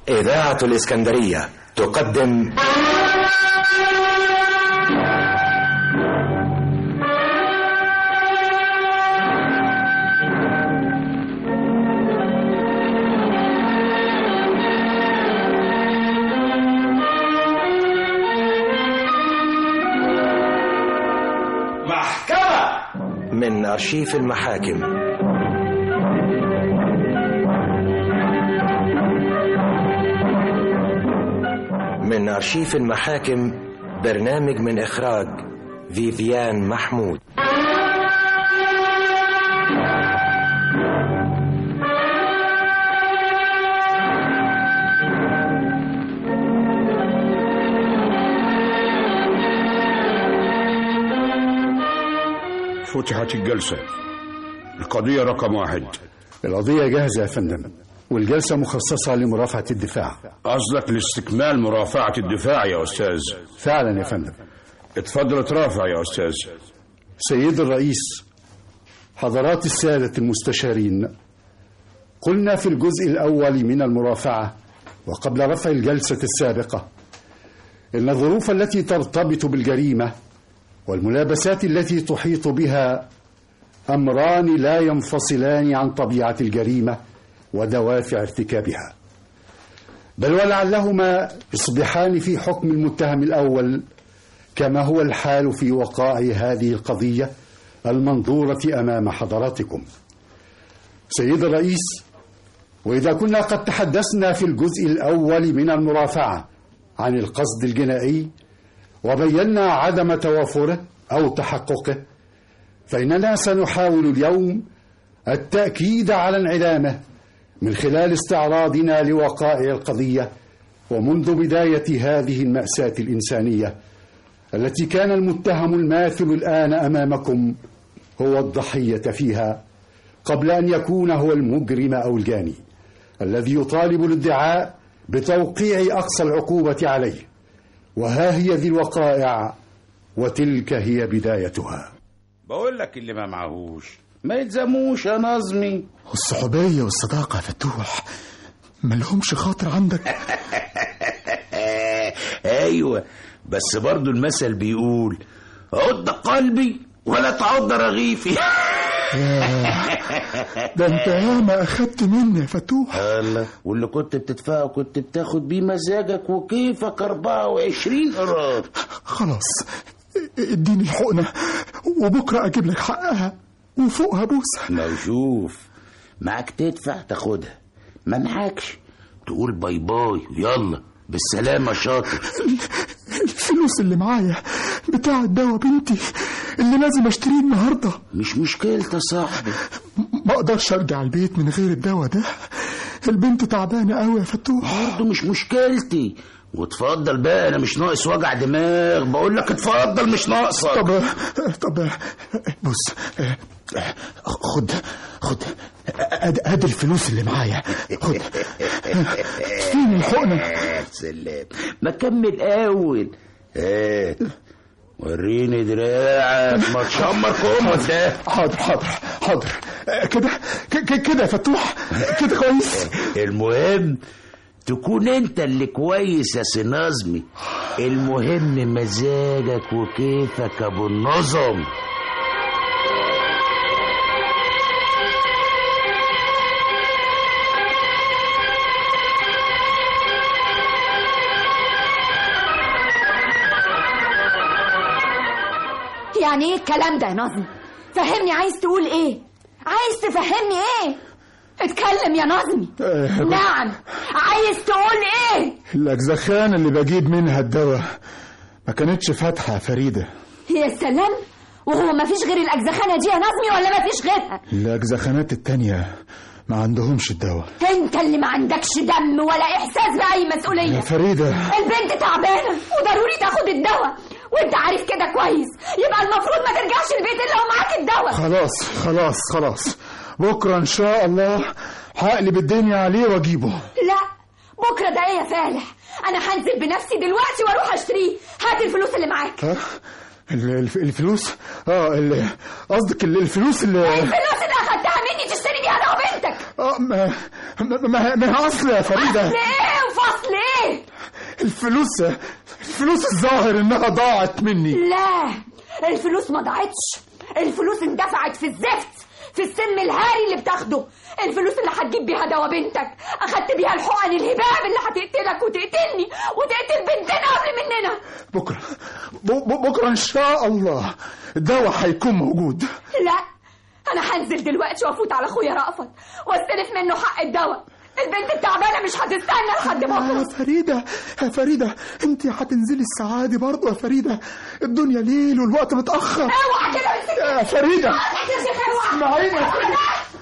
إذاعة الإسكندرية تقدم محكمة من أرشيف المحاكم. من أرشيف المحاكم، برنامج من إخراج فيفيان محمود. فتحت الجلسة. القضية رقم 1. القضية جاهزة يا فندم، والجلسة مخصصة لمرافعة الدفاع. قصدك لاستكمال مرافعة الدفاع يا أستاذ؟ فعلا يا فندم. اتفضل اترافع يا أستاذ. سيد الرئيس، حضرات السادة المستشارين، قلنا في الجزء الأول من المرافعة وقبل رفع الجلسة السابقة إن الظروف التي ترتبط بالجريمة والملابسات التي تحيط بها أمران لا ينفصلان عن طبيعة الجريمة ودوافع ارتكابها، بل ولعلهما يصبحان في حكم المتهم الأول كما هو الحال في وقائع هذه القضية المنظورة أمام حضراتكم. سيد الرئيس، وإذا كنا قد تحدثنا في الجزء الأول من المرافعة عن القصد الجنائي وبينا عدم توافره أو تحققه، فإننا سنحاول اليوم التأكيد على انعدامه من خلال استعراضنا لوقائع القضية ومنذ بداية هذه المأساة الإنسانية التي كان المتهم الماثل الآن أمامكم هو الضحية فيها قبل أن يكون هو المجرم أو الجاني الذي يطالب الادعاء بتوقيع أقصى العقوبة عليه. وها هي ذي الوقائع وتلك هي بدايتها. بقول لك اللي ما معهوش ما يلزموش يا نظمي. والصحوبية والصداقة يا فتوح ما لهمش خاطر عندك. ايوه، بس برضو المثل بيقول عض قلبي ولا تعض رغيفي. ده انت ياما اخدت مني يا فتوح. الله، واللي كنت بتدفعه كنت بتاخد بيه مزاجك وكيفك 24 قرار. خلاص اديني الحقنة وبكرة اجيب لك حقها وفوقها بوسة. لو شوف معاك تدفع تاخدها، ما معاكش تقول باي باي يلا بالسلامة شاطر. الفلوس اللي معايا بتاع الدواء بنتي اللي لازم اشتريه النهاردة. مش مشكلة يا صاحبي، ما اقدرش ارجع البيت من غير الدواء ده. البنت تعبانة قوي يا فتوح. برضه مش مشكلتي. وتفضل بقى، انا مش ناقص وجع دماغ، بقول لك اتفضل مش ناقصك. طب بص، خد ادي الفلوس اللي معايا. خد فين الحقنة؟ سلام، ما كمل اول. وريني دراعك، ما تشمر كومك ده. حاضر كده يا فتوح، كده كويس. المهم تكون انت اللي كويس يا سنظمي، المهم مزاجك وكيفك ابو النظم. يعني ايه الكلام ده يا نظمي؟ فهمني، عايز تقول ايه؟ عايز تفهمني ايه؟ اتكلم يا نظمي. نعم، عايز تقول ايه؟ الاجزخانة اللي بجيب منها الدواء ما كانتش فاتحة يا فريدة. يا سلام، وهو ما فيش غير الاجزخانة دي يا نظمي ولا ما فيش غيرها؟ الاجزخانات التانية ما عندهمش الدواء. انت اللي ما عندكش دم ولا احساس باي مسؤولية يا فريدة. البنت تعبانة وضروري تاخد الدواء، وانت عارف كده كويس، يبقى المفروض ما ترجعش البيت الا ومعاك الدواء. خلاص بكرة ان شاء الله هقلب الدنيا عليه واجيبه. لا، بكرة ده ايه يا فالح؟ انا هنزل بنفسي دلوقتي واروح اشتريه. هات الفلوس اللي معاك. الفلوس؟ قصدك الفلوس اللي اخدتها مني تشتري بيها انا وبنتك. ما اصل يا فريدة. اصل ايه الفلوس الظاهر انها ضاعت مني. لا، الفلوس ما ضاعتش، الفلوس اندفعت في الزفت، في السم الهاري اللي بتاخده. الفلوس اللي هتجيب بيها دوا بنتك اخدت بيها الحقن الهباب اللي هتقتلك وتقتلني وتقتل بنتنا قبل مننا. بكره ان شاء الله الدواء هيكون موجود. لا، انا هنزل دلوقتي وافوت على اخويا رأفت واستلف منه حق الدواء. البنت التعبانه مش هتستنى لحد بكره. يا فريده انت هتنزلي الساعه دي برضه يا فريده؟ الدنيا ليل والوقت متاخر. اوعى كده يا فريده اسمعيني يا فريده.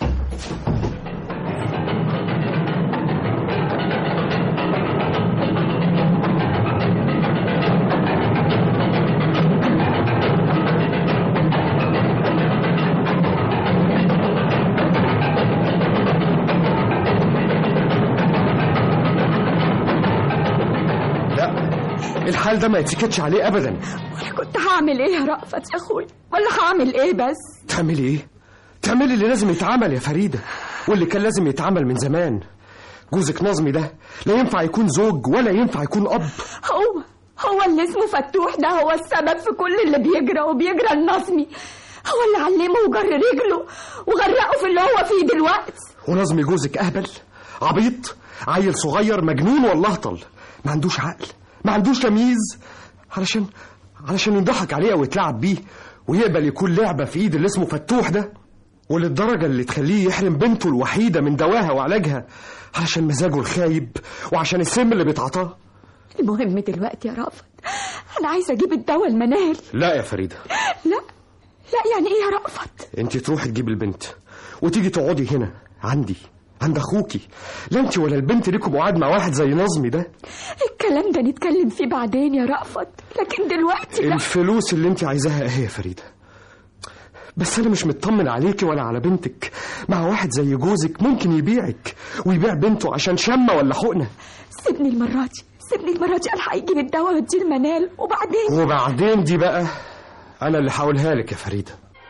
الحال ده ما يتسكتش عليه ابدا. وانا كنت هعمل ايه يا رأفت يا اخوي؟ ولا هعمل ايه بس؟ تعملي ايه؟ تعملي اللي لازم يتعمل يا فريدة، واللي كان لازم يتعمل من زمان. جوزك نظمي ده لا ينفع يكون زوج ولا ينفع يكون اب. هو اللي اسمه فتوح ده هو السبب في كل اللي بيجرى النظمي. هو اللي علمه وجر رجله وغرقه في اللي هو فيه دلوقتي. ونظمي جوزك اهبل عبيط عيل صغير مجنون والله طل، ما عندوش عقل، ما عندوش تمييز، علشان يضحك عليه او يتلعب بيه ويقبل يكون لعبة في ايد اللي اسمه فتوح ده، وللدرجة اللي تخليه يحرم بنته الوحيدة من دواها وعلاجها علشان مزاجه الخايب وعشان السم اللي بيتعطاه. المهم دلوقتي يا رأفت انا عايزة اجيب الدواء المنال. لا يا فريدة، لا يعني ايه يا رأفت؟ انت تروحي تجيب البنت وتيجي تقعدي هنا عند اخوكي. لا انت ولا البنت ليكم قعد مع واحد زي نظمي ده. الكلام ده نتكلم فيه بعدين يا رأفت، لكن دلوقتي الفلوس اللي انت عايزاها اهي يا فريدة، بس انا مش مطمن عليكي ولا على بنتك مع واحد زي جوزك ممكن يبيعك ويبيع بنته عشان شمة ولا حقنة. سيبني المرة دي الحق يجيب الدواء واديه المنال وبعدين دي بقى انا اللي هقولها لك يا فريدة.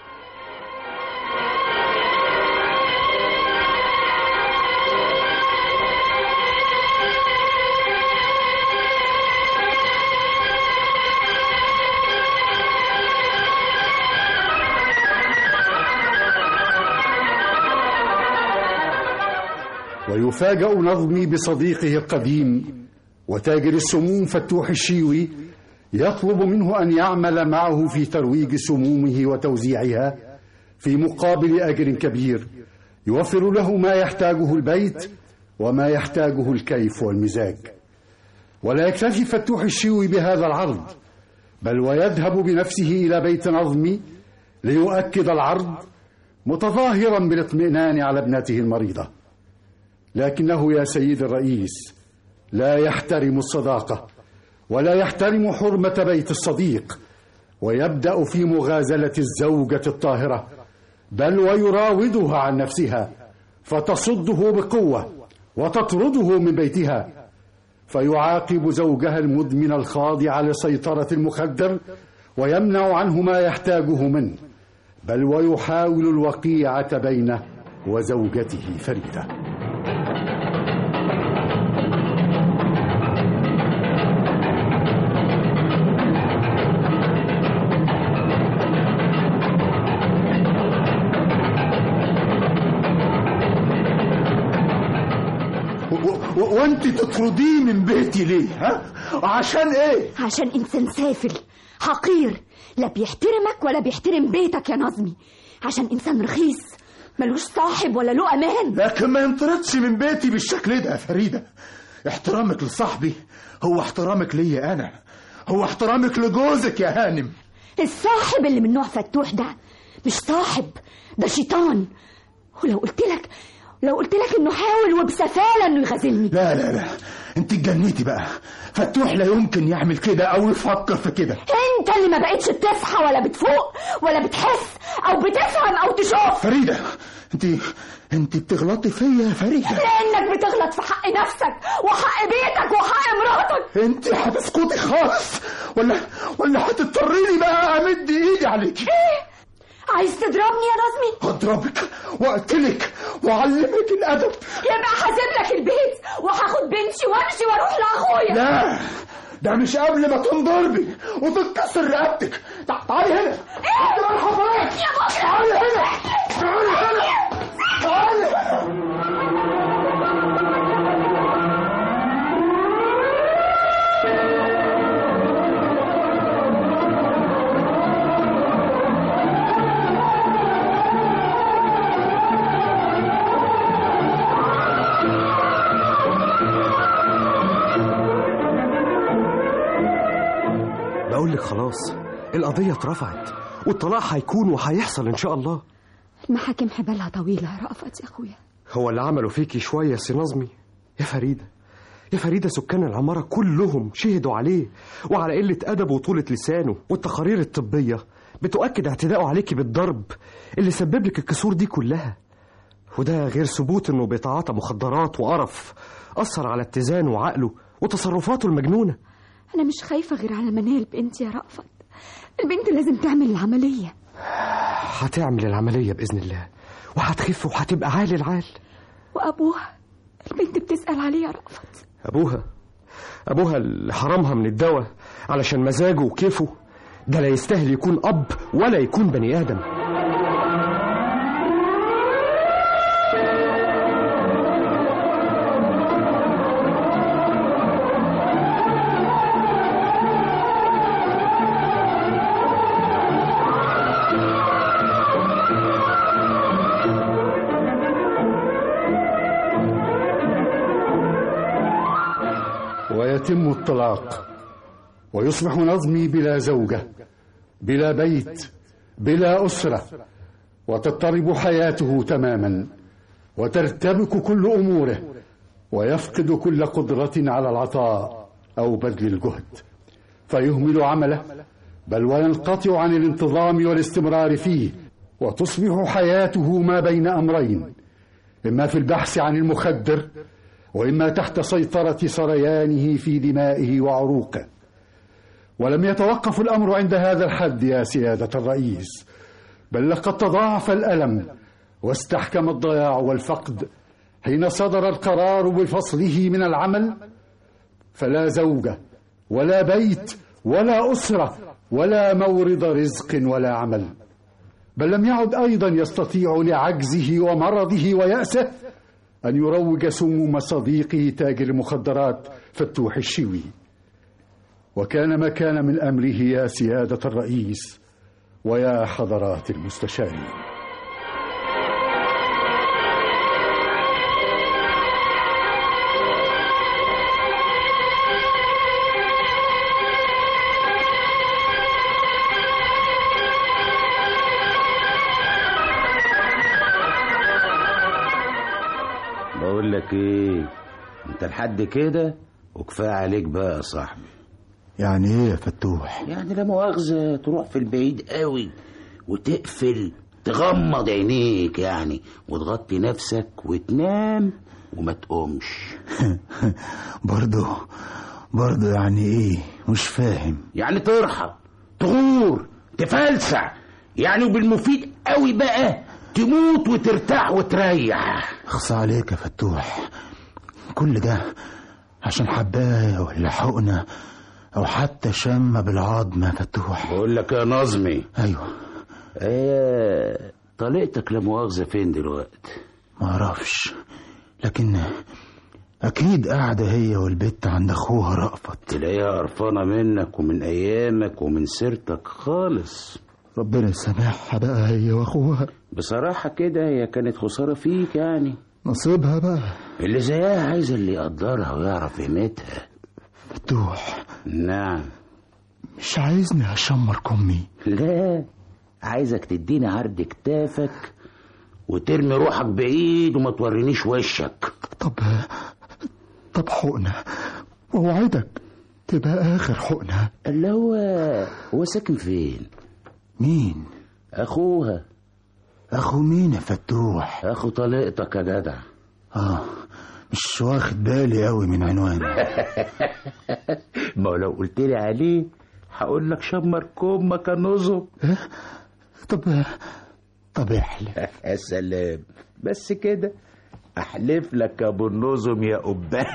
ويفاجأ نظمي بصديقه القديم وتاجر السموم فتوح الشيوي يطلب منه أن يعمل معه في ترويج سمومه وتوزيعها في مقابل أجر كبير يوفر له ما يحتاجه البيت وما يحتاجه الكيف والمزاج. ولا يكتفي فتوح الشيوي بهذا العرض، بل ويذهب بنفسه إلى بيت نظمي ليؤكد العرض متظاهرا بالاطمئنان على ابنته المريضة. لكنه يا سيد الرئيس لا يحترم الصداقة ولا يحترم حرمة بيت الصديق، ويبدأ في مغازلة الزوجة الطاهرة، بل ويراودها عن نفسها فتصده بقوة وتطرده من بيتها، فيعاقب زوجها المدمن الخاضع لسيطرة المخدر ويمنع عنه ما يحتاجه منه، بل ويحاول الوقيعة بينه وزوجته فريدة. وانت تطرديه من بيتي ليه؟ ها؟ عشان ايه؟ عشان انسان سافل حقير، لا بيحترمك ولا بيحترم بيتك يا نظمي، عشان انسان رخيص ملوش صاحب ولا له امان. لكن ما ينطردش من بيتي بالشكل ده يا فريدة. احترامك لصاحبي هو احترامك ليا انا، هو احترامك لجوزك يا هانم. الصاحب اللي من نوع فتوح ده مش صاحب، ده شيطان. ولو قلت لك انه حاول وبسفالة انه يغازلني. لا انت اتجنيتي بقى. فتوح لا يمكن يعمل كده او يفكر في كده. انت اللي ما بقتش بتصحى ولا بتفوق ولا بتحس او بتفهم او تشوف. فريدة انت بتغلطي فيا يا فريدة، لانك بتغلط في حق نفسك وحق بيتك وحق مراتك. انت هتسكتي خالص ولا هتضطريني بقى امد ايدي عليكي؟ ايه عايز تضربني يا نظمي؟ هضربك واقتلك وأعلمك الأدب. يبقى هسيب لك البيت وهاخد بنتي وامشي واروح لاخويا. لا، ده مش قبل ما تنضربي وتتكسر رقبتك. تعالي هنا. ايه مرحبا يا بابا؟ تعالي هنا، تعالي هنا، تعالي. بقول لك خلاص القضية اترفعت والطلاق هيكون وهيحصل إن شاء الله. المحاكم حبالها طويلة يا رأفت يا أخويا. هو اللي عمله فيكي شوية يا سي نظمي. يا فريدة، يا فريدة، سكان العمارة كلهم شهدوا عليه وعلى قلة أدبه وطولة لسانه، والتقارير الطبية بتؤكد اعتداءه عليكي بالضرب اللي سبب لك الكسور دي كلها. وده غير ثبوت إنه بيتعاطى مخدرات وقرف أثر على اتزانه وعقله وتصرفاته المجنونة. أنا مش خايفة غير على منال بنتي يا رأفت. البنت لازم تعمل العملية. هتعمل العملية بإذن الله وهتخف وهتبقى عال العال. وأبوها البنت بتسأل عليه يا رأفت. أبوها اللي حرمها من الدواء علشان مزاجه وكيفه ده لا يستاهل يكون أب ولا يكون بني آدم. ويتم الطلاق ويصبح نظمي بلا زوجة، بلا بيت، بلا أسرة، وتضطرب حياته تماما وترتبك كل أموره ويفقد كل قدرة على العطاء أو بذل الجهد، فيهمل عمله بل وينقطع عن الانتظام والاستمرار فيه، وتصبح حياته ما بين أمرين، إما في البحث عن المخدر وإما تحت سيطرة سريانه في دمائه وعروقه. ولم يتوقف الأمر عند هذا الحد يا سيادة الرئيس، بل لقد تضاعف الألم واستحكم الضياع والفقد حين صدر القرار بفصله من العمل، فلا زوجة ولا بيت ولا أسرة ولا مورد رزق ولا عمل، بل لم يعد أيضا يستطيع لعجزه ومرضه ويأسه أن يروج سموم صديقه تاجر المخدرات فتوح الشوي. وكان ما كان من أمره يا سيادة الرئيس ويا حضرات المستشارين. بقول لك ايه، انت لحد كده وكفايه عليك بقى يا صاحبي. يعني ايه يا فتوح؟ يعني لا مؤاخذه تروح في البعيد قوي وتقفل تغمض عينيك يعني وتغطي نفسك وتنام وما تقومش. برضو يعني ايه؟ مش فاهم. يعني ترحل تغور تفلسع يعني، وبالمفيد قوي بقى تموت وترتاح وتريح. اخصى عليك يا فتوح، كل ده عشان حباية ولا حقنة او حتى شمة بالعظم يا فتوح؟ بقول لك يا نظمي. ايوه. طليقتك لا مؤاخذة فين دلوقتي؟ ما اعرفش، لكن اكيد قاعدة هي والبت عند اخوها رأفت. تلاقيها قرفانة منك ومن ايامك ومن سيرتك خالص. ربنا يسامحها بقى هي واخوها. بصراحة كده هي كانت خسارة فيك يعني. نصيبها بقى، اللي زيها عايز اللي يقدرها ويعرف قيمتها. فتوح. نعم. مش عايزني اشمر كمي؟ لا، عايزك تديني عرض كتافك وترمي روحك بعيد وما تورينيش وشك. طب حقنة، ووعدك تبقى اخر حقنة. اللي هو ساكن فين؟ مين؟ اخوها. اخو مين يا فتوح؟ اخو طليقتك يا جدع. مش واخد بالي قوي من عنوانه. ما لو قلت لي عليه هقول لك شمر كومك كنظم. طب احلف. يا سلام، بس كده. احلف لك يا ابو النظم يا قباه.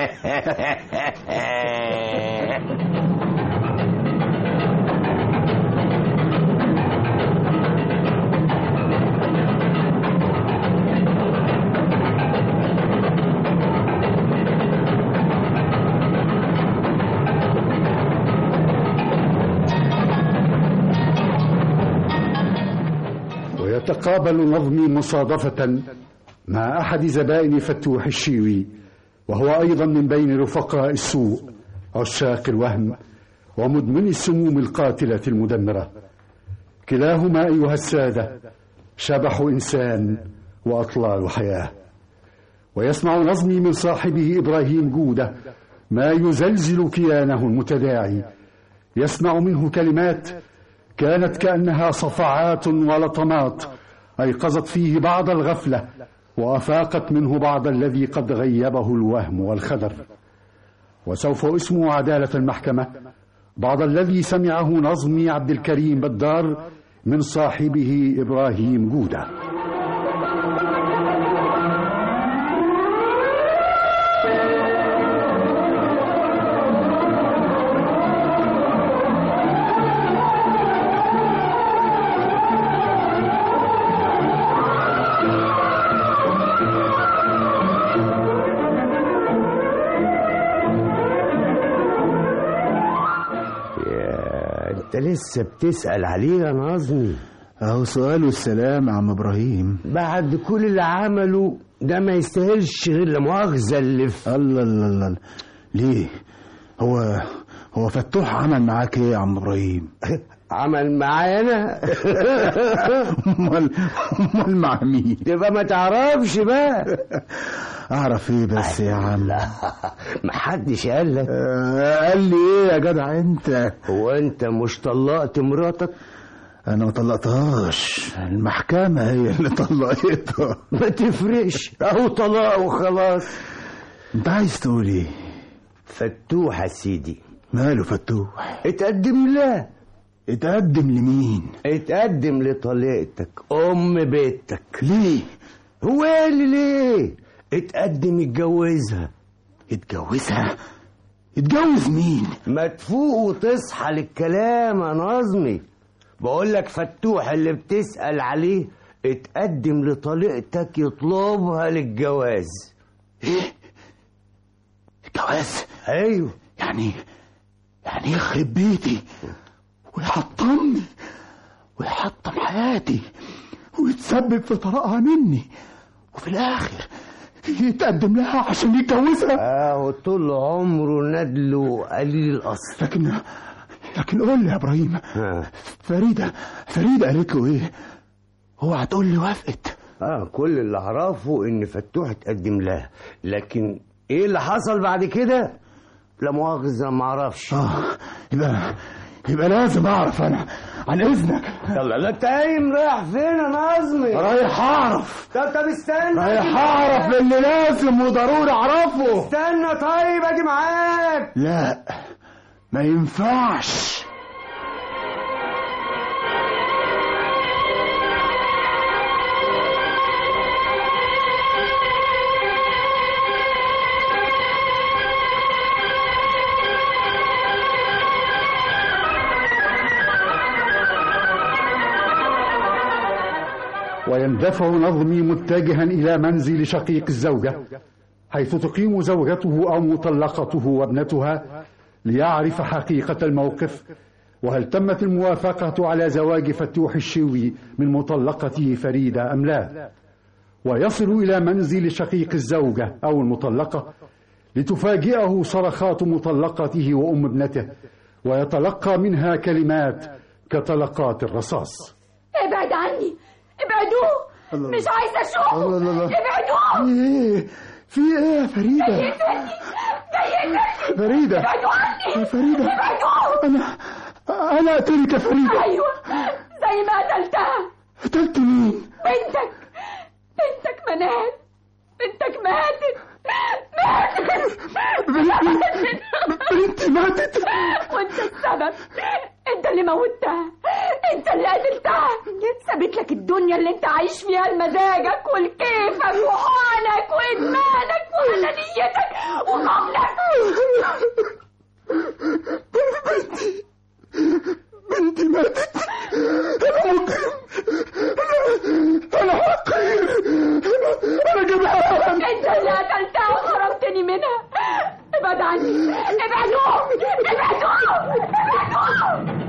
ويتقابل نظمي مصادفة مع أحد زبائن فتوح الشيوي، وهو أيضا من بين رفقاء السوء عشاق الوهم ومدمن السموم القاتلة المدمرة. كلاهما أيها السادة شبح إنسان وأطلال حياة. ويسمع نظمي من صاحبه إبراهيم جودة ما يزلزل كيانه المتداعي. يسمع منه كلمات كانت كأنها صفعات ولطمات أيقظت فيه بعض الغفلة وأفاقت منه بعض الذي قد غيبه الوهم والخدر. وسوف أسمع عدالة المحكمة بعض الذي سمعه نظمي عبد الكريم بدار من صاحبه إبراهيم جودة. انت لسه بتسأل عليه يا نظمي؟ اهو سؤاله السلام يا عم ابراهيم. بعد كل اللي عمله ده ما يستاهلش غير لا مؤاخذة اللي في الله الله الله. ليه؟ هو فتوح عمل معاك ايه يا عم ابراهيم؟ عمل معايا انا؟ امال مع مين؟ تبقى ما تعرفش بقى. اعرف ايه بس يا عم؟ محدش قال لك؟ قال لي ايه يا جدع انت؟ هو انت مش طلقت مراتك؟ انا ما طلقتهاش، المحكمة هي اللي طلقتها. ما تفرقش، اهو طلاق وخلاص. انت عايز تقول ايه؟ فتوح يا سيدي. ماله فتوح؟ اتقدم له. اتقدم لمين؟ اتقدم لطليقتك ام بيتك. ليه؟ هو اللي ليه؟ اتقدم يتجوزها. يتجوزها؟ يتجوز مين؟ ما تفوق وتصحى للكلام يا نظمي. بقولك فتوح اللي بتسأل عليه اتقدم لطليقتك يطلبها للجواز. ايه؟ الجواز؟ ايوه. يعني يخرب بيتي ويحطمني ويحطم حياتي ويتسبب في طلاقها مني، وفي الاخر يتقدم لها عشان يتجوزها. طول عمره ندله قليل الاصل. لكن قول لي يا ابراهيم، فريدة قالت له ايه؟ اوعى تقول لي وافقت. كل اللي اعرفه ان فتوح اتقدم لها، لكن ايه اللي حصل بعد كده لا مؤاخذة ما اعرفش. يبقى لازم اعرف انا، عن اذنك. يلا لا تايم. رايح فين يا نظمي؟ رايح اعرف. طب استنى. رايح اعرف اللي لازم وضروري اعرفه. استنى طيب اجي معاك. لا ما ينفعش. ويندفع نظمي متجها إلى منزل شقيق الزوجة حيث تقيم زوجته أو مطلقته وابنتها ليعرف حقيقة الموقف وهل تمت الموافقة على زواج فتوح الشيوي من مطلقته فريدة أم لا. ويصل إلى منزل شقيق الزوجة أو المطلقة لتفاجئه صرخات مطلقته وأم ابنته ويتلقى منها كلمات كطلقات الرصاص. ابعد عني، ابعدوه، مش عايزة أشوفه. ابعدوه. ايه في ايه يا فريدة؟ جاي فريدة. ابعدوا عني. فريدة. ابعدوه. أنا قتلك يا فريدة. أيوة زي ما قتلتها. قتلت مين؟ بنتك منال. بنتك ماتت. بنتي ماتت. وانت السبب، انت اللي موتها، انت اللي قتلتها. سابت لك الدنيا اللي انت عايش فيها لمزاجك ولكيفك وحقنك وادمانك وانانيتك وغفلك. بنتي ماتت. انا مجرم، انا حقير، انا جبان. انت اللي قتلتها وحرمتني منها. ابعد عني، ابعدوا ابعدوا ابعدوا.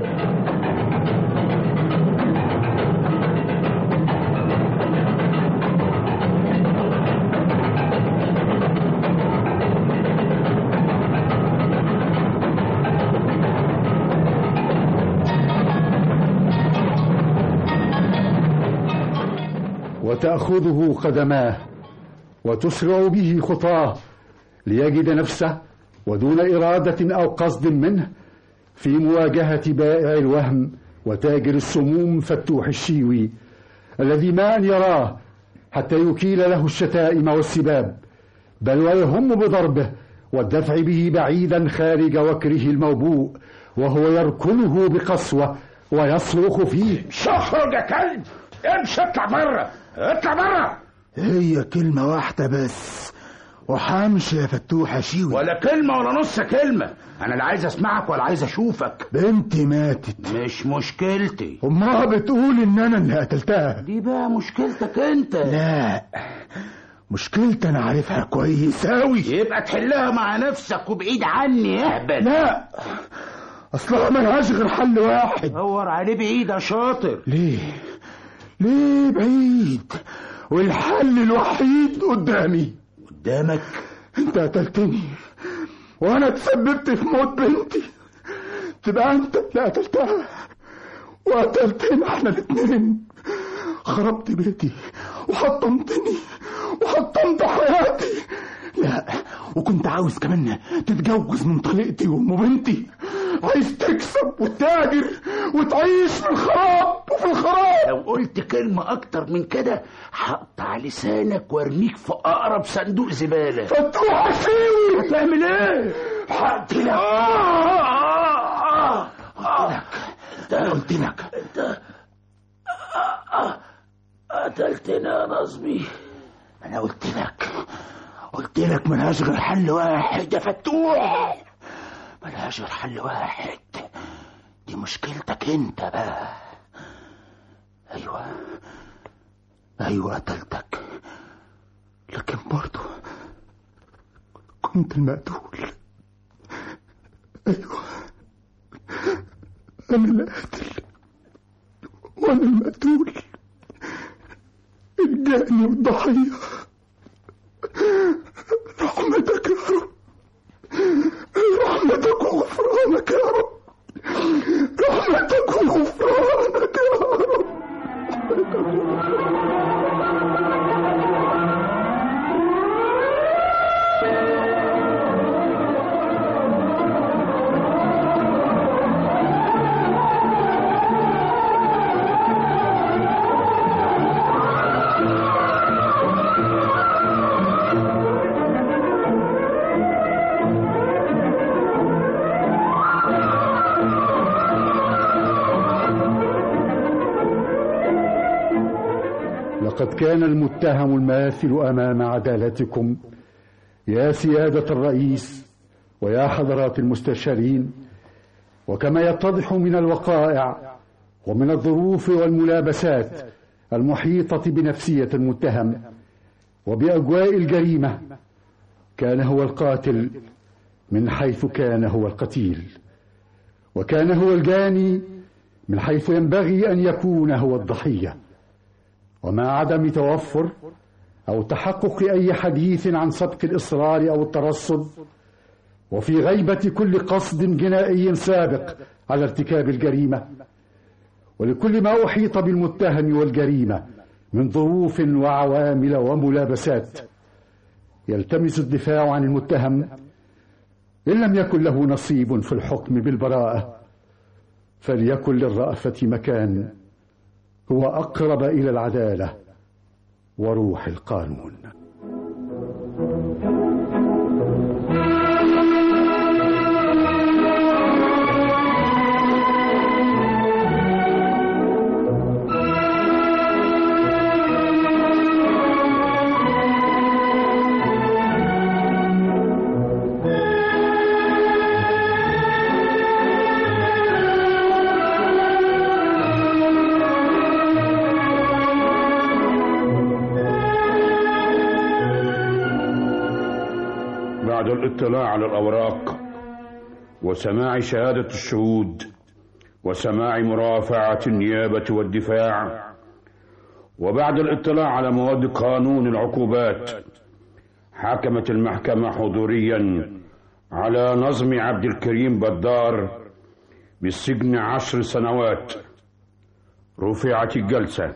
وتأخذه قدماه وتسرع به خطاه ليجد نفسه ودون إرادة أو قصد منه في مواجهة بائع الوهم وتاجر السموم فتوح الشيوي الذي ما أن يراه حتى يكيل له الشتائم والسباب، بل ويهم بضربه والدفع به بعيدا خارج وكره الموبوء وهو يركله بقسوة ويصرخ فيه: شخرج يا كلب، امشي اطلع بره، اطلع بره. هي كلمة واحدة بس وحامش يا فتوح شيوي. ولا كلمة ولا نص كلمة، أنا لا عايز أسمعك ولا عايز أشوفك. بنتي ماتت. مش مشكلتي. أمها بتقول إن أنا اللي قتلتها. دي بقى مشكلتك أنت. لا، مشكلتي أنا عارفها كويس أوي. يبقى تحلها مع نفسك وبعيد عني يا أهبل. لا، أصلها ملهاش غير حل واحد. دور عليه بعيد يا شاطر. ليه بعيد؟ والحل الوحيد قدامي. قدامك؟ انت قتلتني وانا تسببت في موت بنتي، تبقى انت اللي قتلتها وقتلتنا احنا الاتنين. خربت بيتي وحطمتني وحطمت حياتي. لا، وكنت عاوز كمان تتجوز من طليقتي وام بنتي. عايز تكسب وتتاجر وتعيش في الخراب وفي الخراب. لو قلت كلمة أكتر من كده هقطع لسانك وارميك في أقرب صندوق زبالة. فتوح شيوي، هتعمل إيه؟ هقتلك. قلت لك أنت قتلتنا يا نظمي. أنا قلت لك ملهاش غير حل واحد يا فتوح، ملهاش غير حل واحد. دي مشكلتك انت بقى. ايوه قتلتك، لكن برضو كنت المقتول. ايوه انا القاتل وانا المقتول، الجاني والضحية. رحمتك يا رب، رحمتك وغفرانك يا رب، رحمتك وغفرانك يا رب. لقد كان المتهم الماثل أمام عدالتكم يا سيادة الرئيس ويا حضرات المستشارين، وكما يتضح من الوقائع ومن الظروف والملابسات المحيطة بنفسية المتهم وبأجواء الجريمة، كان هو القاتل من حيث كان هو القتيل، وكان هو الجاني من حيث ينبغي أن يكون هو الضحية. ومع عدم توفر أو تحقق أي حديث عن سبق الإصرار أو الترصد، وفي غيبة كل قصد جنائي سابق على ارتكاب الجريمة، ولكل ما أحيط بالمتهم والجريمة من ظروف وعوامل وملابسات، يلتمس الدفاع عن المتهم إن لم يكن له نصيب في الحكم بالبراءة، فليكن للرأفة مكان هو أقرب إلى العدالة وروح القانون. الاطلاع على الأوراق وسماع شهادة الشهود وسماع مرافعة النيابة والدفاع، وبعد الاطلاع على مواد قانون العقوبات حكمت المحكمة حضوريا على نظمي عبد الكريم بدار بالسجن 10 سنوات. رفعت الجلسة.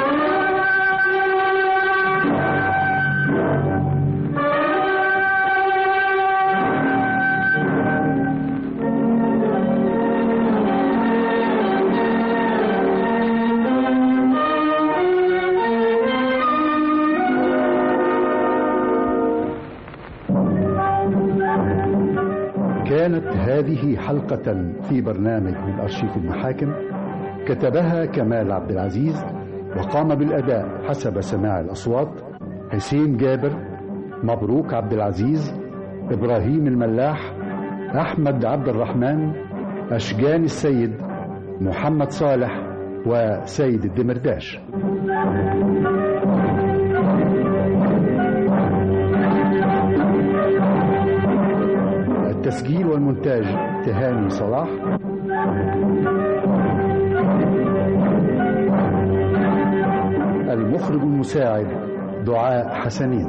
كانت هذه حلقة في برنامج من أرشيف المحاكم، كتبها كمال عبد العزيز، وقام بالأداء حسب سماع الأصوات حسين جابر، مبروك عبد العزيز، إبراهيم الملاح، أحمد عبد الرحمن، أشجان السيد، محمد صالح، وسيد الدمرداش. التسجيل والمونتاج تهاني صلاح. المخرج المساعد دعاء حسنين.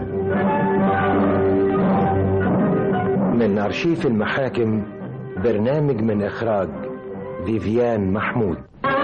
من أرشيف المحاكم، برنامج من إخراج فيفيان محمود.